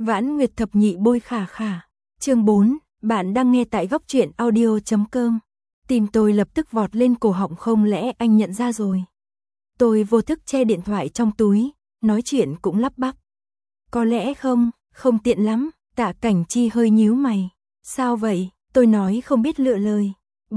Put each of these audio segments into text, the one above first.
Vãn Nguyệt thập nhị bôi khả khả. Chương 4, bạn đang nghe tại góc truyện audio.com. Tim tôi lập tức vọt lên cổ họng, không lẽ anh nhận ra rồi. Tôi vô thức che điện thoại trong túi, nói chuyện cũng lắp bắp. Có lẽ không tiện lắm. Tạ Cảnh Chi hơi nhíu mày. Sao vậy? Tôi nói không biết lựa lời.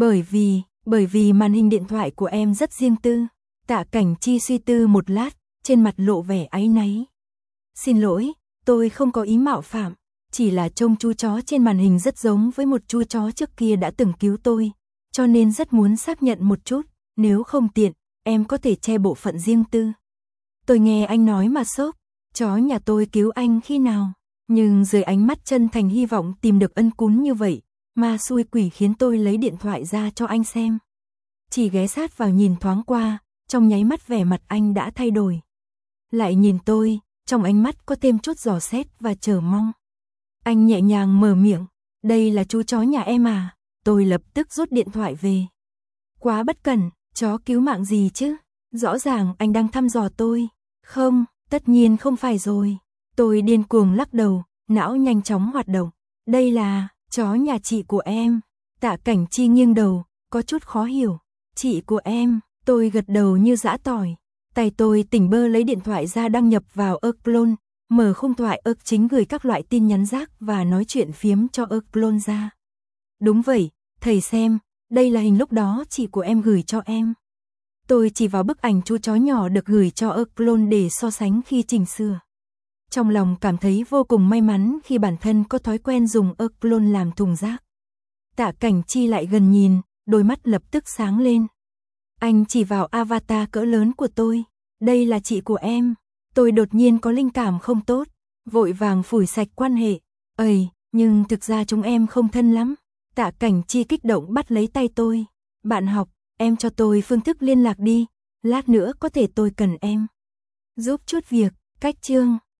Bởi vì màn hình điện thoại của em rất riêng tư. Tạ Cảnh Chi suy tư một lát, trên mặt lộ vẻ áy náy. Xin lỗi, tôi không có ý mạo phạm, chỉ là trông chú chó trên màn hình rất giống với một chú chó trước kia đã từng cứu tôi, cho nên rất muốn xác nhận một chút, nếu không tiện, em có thể che bộ phận riêng tư. Tôi nghe anh nói mà sốc, chó nhà tôi cứu anh khi nào, nhưng dưới ánh mắt chân thành hy vọng tìm được ân cún như vậy, ma xui quỷ khiến tôi lấy điện thoại ra cho anh xem. Chỉ ghé sát vào nhìn thoáng qua, trong nháy mắt vẻ mặt anh đã thay đổi. Lại nhìn tôi, trong ánh mắt có thêm chút dò xét và chờ mong. Anh nhẹ nhàng mở miệng, đây là chú chó nhà em à? Tôi lập tức rút điện thoại về. Quá bất cẩn, chó cứu mạng gì chứ? Rõ ràng anh đang thăm dò tôi. Không, tất nhiên không phải rồi. Tôi điên cuồng lắc đầu, não nhanh chóng hoạt động. Đây là chó nhà chị của em. Tạ Cảnh Chi nghiêng đầu, có chút khó hiểu. Chị của em, tôi gật đầu như giã tỏi. Tay tôi tỉnh bơ lấy điện thoại ra đăng nhập vào Clone, mở khung thoại chính gửi các loại tin nhắn rác và nói chuyện phiếm cho Clone ra. Đúng vậy, thầy xem, đây là hình lúc đó chị của em gửi cho em. Tôi chỉ vào bức ảnh chú chó nhỏ được gửi cho Clone để so sánh khi chỉnh sửa. Trong lòng cảm thấy vô cùng may mắn khi bản thân có thói quen dùng Clone làm thùng rác. Tạ Cảnh Chi lại gần nhìn, đôi mắt lập tức sáng lên. Anh chỉ vào avatar cỡ lớn của tôi. Đây là chị của em. Tôi đột nhiên có linh cảm không tốt, vội vàng phủi sạch quan hệ. Nhưng thực ra chúng em không thân lắm. Tạ Cảnh Chi kích động bắt lấy tay tôi. Bạn học, em cho tôi phương thức liên lạc đi. Lát nữa có thể tôi cần em giúp chút việc. Cách chương